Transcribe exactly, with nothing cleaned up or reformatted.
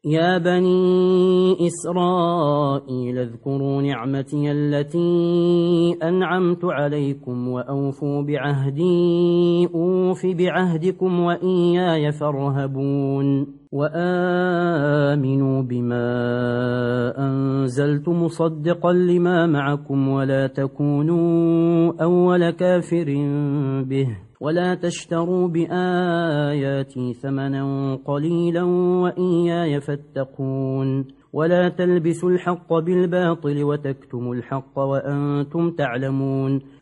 يا بني إسرائيل اذكروا نعمتي التي أنعمت عليكم وأوفوا بعهدي أوف بعهدكم وإياي فارهبون وآمنوا بما أنزلت مصدقا لما معكم ولا تكونوا أول كافر به ولا تشتروا بآياتي ثمنا قليلا وإياي فاتقون ولا تلبسوا الحق بالباطل وتكتموا الحق وأنتم تعلمون